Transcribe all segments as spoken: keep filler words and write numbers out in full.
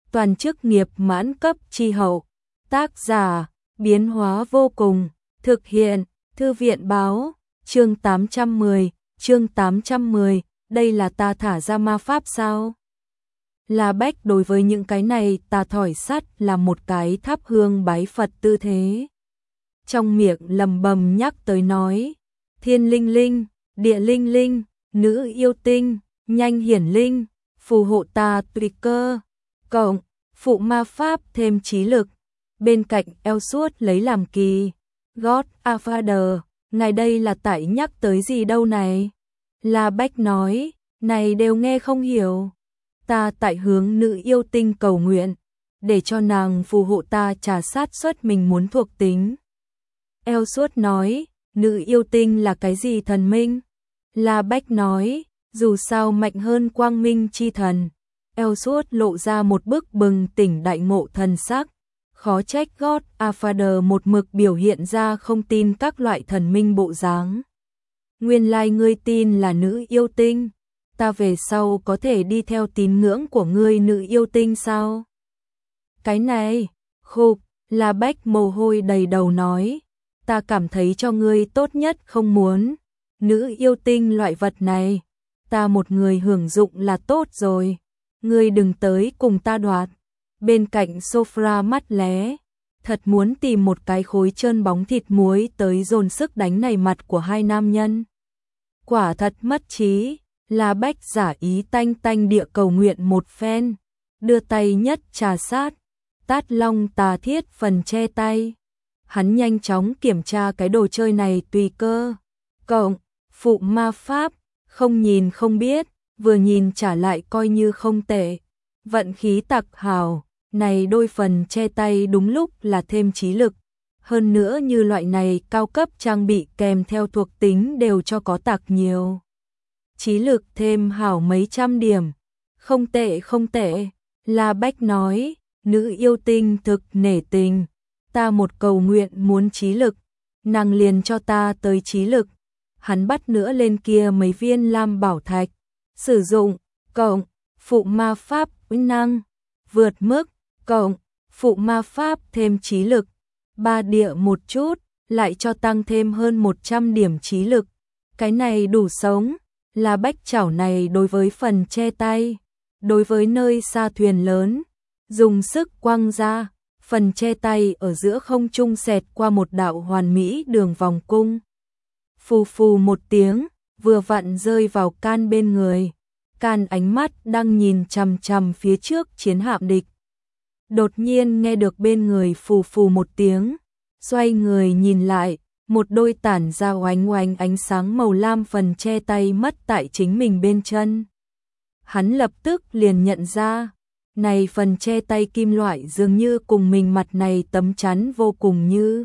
toàn chức nghiệp mãn cấp chi hậu. Tác giả, biến hóa vô cùng, thực hiện, thư viện báo, chương tám trăm mười, chương tám trăm mười, đây là ta thả ra ma pháp sao? La Bách đối với những cái này ta thỏi sắt là một cái thắp hương bái Phật tư thế. Trong miệng lầm bầm nhắc tới nói, thiên linh linh, địa linh linh, nữ yêu tinh, nhanh hiển linh, phù hộ ta tùy cơ, cộng, phụ ma pháp thêm trí lực. Bên cạnh eo suốt lấy làm kỳ, God a Father, ngài đây là tại nhắc tới gì đâu này? La Bách nói, này đều nghe không hiểu. Ta tại hướng nữ yêu tinh cầu nguyện, để cho nàng phù hộ ta trả sát suất mình muốn thuộc tính. Eo suốt nói, nữ yêu tinh là cái gì thần minh? La Bách nói, dù sao mạnh hơn quang minh chi thần. Eo suốt lộ ra một bức bừng tỉnh đại ngộ thần sắc. Khó trách God a Father một mực biểu hiện ra không tin các loại thần minh bộ dáng. Nguyên lai ngươi tin là nữ yêu tinh, ta về sau có thể đi theo tín ngưỡng của ngươi nữ yêu tinh sao? Cái này, khục, La Bách mồ hôi đầy đầu nói, ta cảm thấy cho ngươi tốt nhất không muốn. Nữ yêu tinh loại vật này, ta một người hưởng dụng là tốt rồi, ngươi đừng tới cùng ta đoạt. Bên cạnh Sophra mắt lé, thật muốn tìm một cái khối trơn bóng thịt muối tới dồn sức đánh này mặt của hai nam nhân. Quả thật mất trí, La Bách giả ý tanh tanh địa cầu nguyện một phen, đưa tay nhất trà sát, tát long tà thiết phần che tay. Hắn nhanh chóng kiểm tra cái đồ chơi này tùy cơ, cộng, phụ ma pháp, không nhìn không biết, vừa nhìn trả lại coi như không tệ. Vận khí tặc hào, này đôi phần che tay đúng lúc là thêm trí lực. Hơn nữa như loại này cao cấp trang bị kèm theo thuộc tính đều cho có tặc nhiều. Trí lực thêm hảo mấy trăm điểm. Không tệ không tệ, La Bách nói, nữ yêu tinh thực nể tình. Ta một cầu nguyện muốn trí lực, nàng liền cho ta tới trí lực. Hắn bắt nữa lên kia mấy viên lam bảo thạch. Sử dụng, cộng, phụ ma pháp, năng, vượt mức, cộng, phụ ma pháp thêm trí lực. Ba địa một chút, lại cho tăng thêm hơn một trăm điểm trí lực. Cái này đủ sống, là bách chảo này đối với phần che tay. Đối với nơi xa thuyền lớn, dùng sức quăng ra, phần che tay ở giữa không trung xẹt qua một đạo hoàn mỹ đường vòng cung. Phù phù một tiếng, vừa vặn rơi vào Can bên người. Can ánh mắt đang nhìn chằm chằm phía trước chiến hạm địch. Đột nhiên nghe được bên người phù phù một tiếng, xoay người nhìn lại, một đôi tản ra oánh oánh ánh sáng màu lam phần che tay mất tại chính mình bên chân. Hắn lập tức liền nhận ra, này phần che tay kim loại dường như cùng mình mặt này tấm chắn vô cùng như.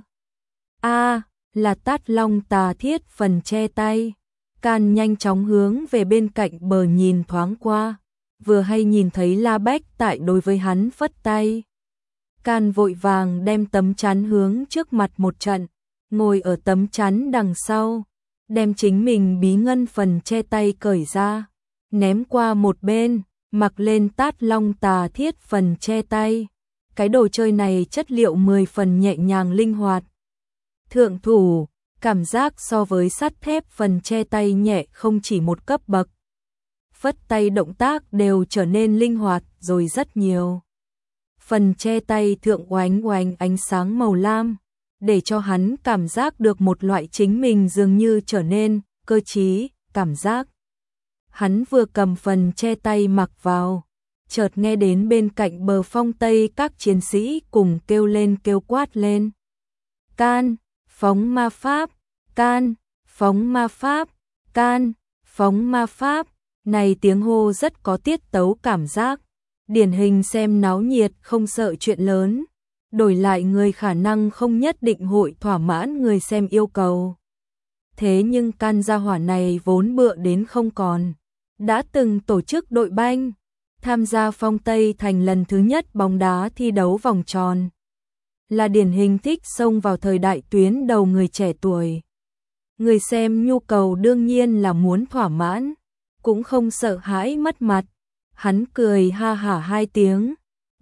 A, là tát long tà thiết phần che tay. Can nhanh chóng hướng về bên cạnh bờ nhìn thoáng qua, vừa hay nhìn thấy La Bách tại đối với hắn phất tay. Can vội vàng đem tấm chắn hướng trước mặt một trận, ngồi ở tấm chắn đằng sau, đem chính mình bí ngân phần che tay cởi ra, ném qua một bên, mặc lên tát long tà thiết phần che tay. Cái đồ chơi này chất liệu mười phần nhẹ nhàng linh hoạt. Thượng thủ, cảm giác so với sắt thép phần che tay nhẹ không chỉ một cấp bậc. Phất tay động tác đều trở nên linh hoạt rồi rất nhiều. Phần che tay thượng oánh oánh ánh sáng màu lam, để cho hắn cảm giác được một loại chính mình dường như trở nên cơ trí, cảm giác. Hắn vừa cầm phần che tay mặc vào, chợt nghe đến bên cạnh bờ phong tây các chiến sĩ cùng kêu lên kêu quát lên. Can, phóng ma pháp, Can, phóng ma pháp, Can, phóng ma pháp. Này tiếng hô rất có tiết tấu cảm giác, điển hình xem náo nhiệt không sợ chuyện lớn, đổi lại người khả năng không nhất định hội thỏa mãn người xem yêu cầu. Thế nhưng Can gia hỏa này vốn bựa đến không còn, đã từng tổ chức đội banh, tham gia phong Tây thành lần thứ nhất bóng đá thi đấu vòng tròn. Là điển hình thích xông vào thời đại tuyến đầu người trẻ tuổi. Người xem nhu cầu đương nhiên là muốn thỏa mãn, cũng không sợ hãi mất mặt. Hắn cười ha hả hai tiếng,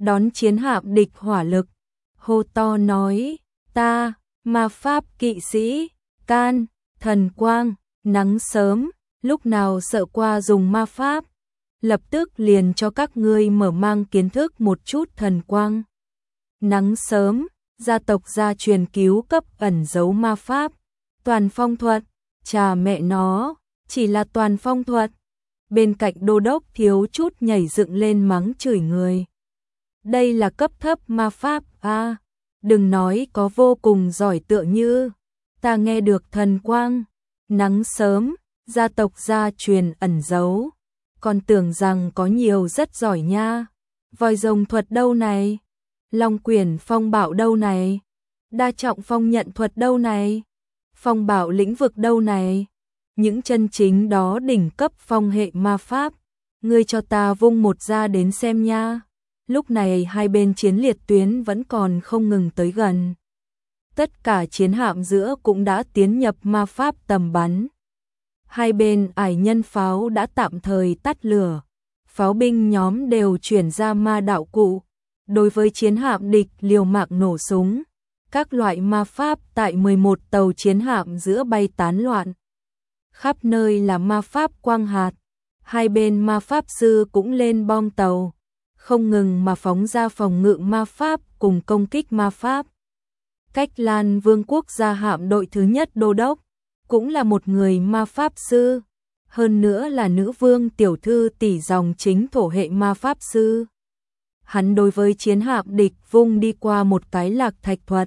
đón chiến hạm địch hỏa lực, hô to nói, ta, ma pháp kỵ sĩ, Can, thần quang, nắng sớm, lúc nào sợ qua dùng ma pháp, lập tức liền cho các ngươi mở mang kiến thức một chút thần quang. Nắng sớm, gia tộc gia truyền cứu cấp ẩn giấu ma pháp, toàn phong thuật, chà mẹ nó, chỉ là toàn phong thuật. Bên cạnh đô đốc thiếu chút nhảy dựng lên mắng chửi người. Đây là cấp thấp ma pháp a, à, đừng nói có vô cùng giỏi tựa như, ta nghe được thần quang, nắng sớm, gia tộc gia truyền ẩn giấu, còn tưởng rằng có nhiều rất giỏi nha. Vòi rồng thuật đâu này? Long quyển phong bạo đâu này? Đa trọng phong nhận thuật đâu này? Phong bạo lĩnh vực đâu này? Những chân chính đó đỉnh cấp phong hệ ma pháp, ngươi cho ta vung một ra đến xem nha. Lúc này hai bên chiến liệt tuyến vẫn còn không ngừng tới gần. Tất cả chiến hạm giữa cũng đã tiến nhập ma pháp tầm bắn. Hai bên ải nhân pháo đã tạm thời tắt lửa. Pháo binh nhóm đều chuyển ra ma đạo cụ. Đối với chiến hạm địch liều mạng nổ súng. Các loại ma pháp tại mười một tàu chiến hạm giữa bay tán loạn. Khắp nơi là ma pháp quang hạt. Hai bên ma pháp sư cũng lên bom tàu, không ngừng mà phóng ra phòng ngự ma pháp cùng công kích ma pháp. Cách Lan Vương quốc gia hạm đội thứ nhất đô đốc, cũng là một người ma pháp sư, hơn nữa là nữ vương tiểu thư tỷ dòng chính thổ hệ ma pháp sư. Hắn đối với chiến hạm địch vung đi qua một cái lạc thạch thuật,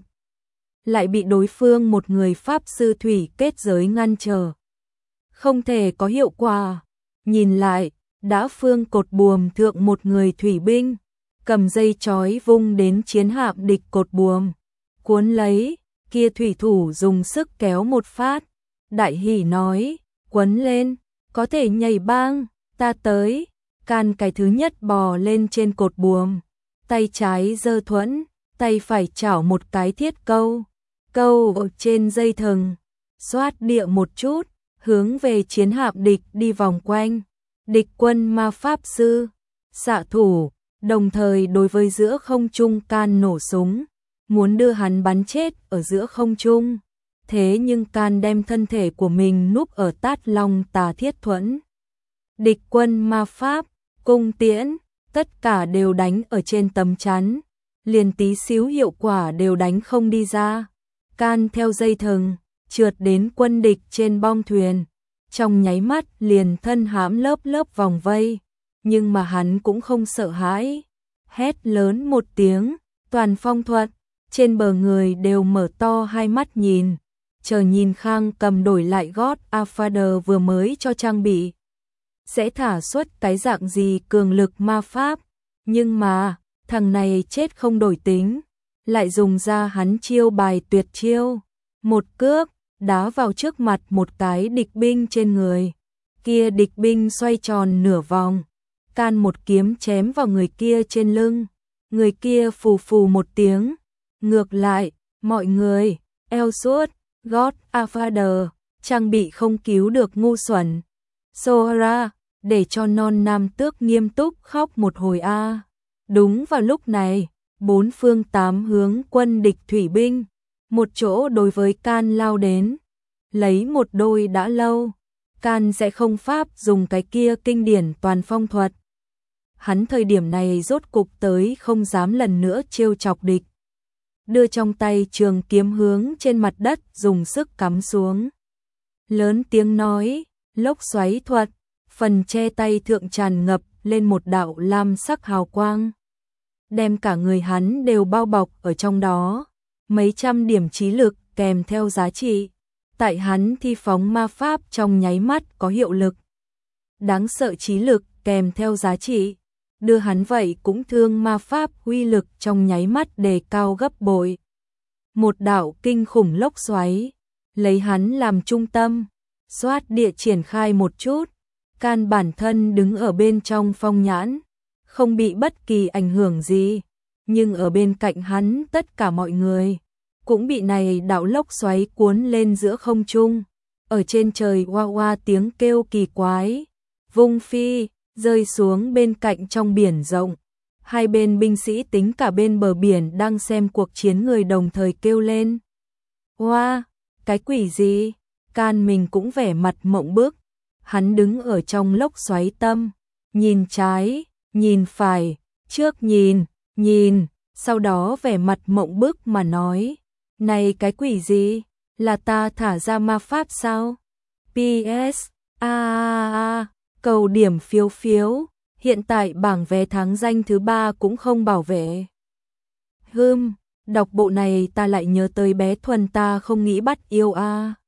lại bị đối phương một người pháp sư thủy kết giới ngăn trở. Không thể có hiệu quả. Nhìn lại, đã phương cột buồm thượng một người thủy binh, cầm dây chói vung đến chiến hạm địch cột buồm, cuốn lấy, kia thủy thủ dùng sức kéo một phát, đại hỉ nói, quấn lên, có thể nhảy bang, ta tới, Can cái thứ nhất bò lên trên cột buồm, tay trái giơ thuẫn, tay phải chảo một cái thiết câu, câu ở trên dây thừng, xoát địa một chút, hướng về chiến hạm địch đi vòng quanh. Địch quân ma pháp sư, xạ thủ, đồng thời đối với giữa không trung Can nổ súng, muốn đưa hắn bắn chết ở giữa không trung. Thế nhưng Can đem thân thể của mình núp ở tát long tà thiết thuẫn. Địch quân ma pháp, cung tiễn, tất cả đều đánh ở trên tấm chắn, liền tí xíu hiệu quả đều đánh không đi ra. Can theo dây thừng, trượt đến quân địch trên bong thuyền. Trong nháy mắt liền thân hãm lớp lớp vòng vây, nhưng mà hắn cũng không sợ hãi, hét lớn một tiếng, toàn phong thuật, trên bờ người đều mở to hai mắt nhìn, chờ nhìn Khang cầm đổi lại gót Alphader vừa mới cho trang bị, sẽ thả xuất cái dạng gì cường lực ma pháp, nhưng mà, thằng này chết không đổi tính, lại dùng ra hắn chiêu bài tuyệt chiêu, một cước đá vào trước mặt một cái địch binh trên người. Kia địch binh xoay tròn nửa vòng, Can một kiếm chém vào người kia trên lưng, người kia phù phù một tiếng. Ngược lại, mọi người, eo suốt, gót Alphader, trang bị không cứu được ngu xuẩn. Sohara, để cho non nam tước nghiêm túc khóc một hồi a. Đúng vào lúc này, bốn phương tám hướng quân địch thủy binh, một chỗ đối với Can lao đến, lấy một đôi đã lâu, Can sẽ không pháp dùng cái kia kinh điển toàn phong thuật. Hắn thời điểm này rốt cục tới không dám lần nữa trêu chọc địch. Đưa trong tay trường kiếm hướng trên mặt đất dùng sức cắm xuống. Lớn tiếng nói, lốc xoáy thuật, phần che tay thượng tràn ngập lên một đạo lam sắc hào quang. Đem cả người hắn đều bao bọc ở trong đó. Mấy trăm điểm trí lực kèm theo giá trị, tại hắn thi phóng ma pháp trong nháy mắt có hiệu lực. Đáng sợ trí lực kèm theo giá trị, đưa hắn vậy cũng thương ma pháp uy lực trong nháy mắt đề cao gấp bội. Một đạo kinh khủng lốc xoáy, lấy hắn làm trung tâm, xoát địa triển khai một chút, Can bản thân đứng ở bên trong phong nhãn, không bị bất kỳ ảnh hưởng gì. Nhưng ở bên cạnh hắn tất cả mọi người cũng bị này đạo lốc xoáy cuốn lên giữa không trung, ở trên trời oa oa tiếng kêu kỳ quái, vung phi, rơi xuống bên cạnh trong biển rộng. Hai bên binh sĩ tính cả bên bờ biển đang xem cuộc chiến người đồng thời kêu lên. Oa, wow, cái quỷ gì? Can mình cũng vẻ mặt mộng bức. Hắn đứng ở trong lốc xoáy tâm, nhìn trái, nhìn phải, trước nhìn, nhìn, sau đó vẻ mặt mộng bức mà nói. Này cái quỷ gì? Là ta thả ra ma pháp sao? pê ét a a a cầu điểm phiếu phiếu, hiện tại bảng vé tháng danh thứ ba cũng không bảo vệ. Hừm, đọc bộ này ta lại nhớ tới bé Thuần ta không nghĩ bắt yêu a.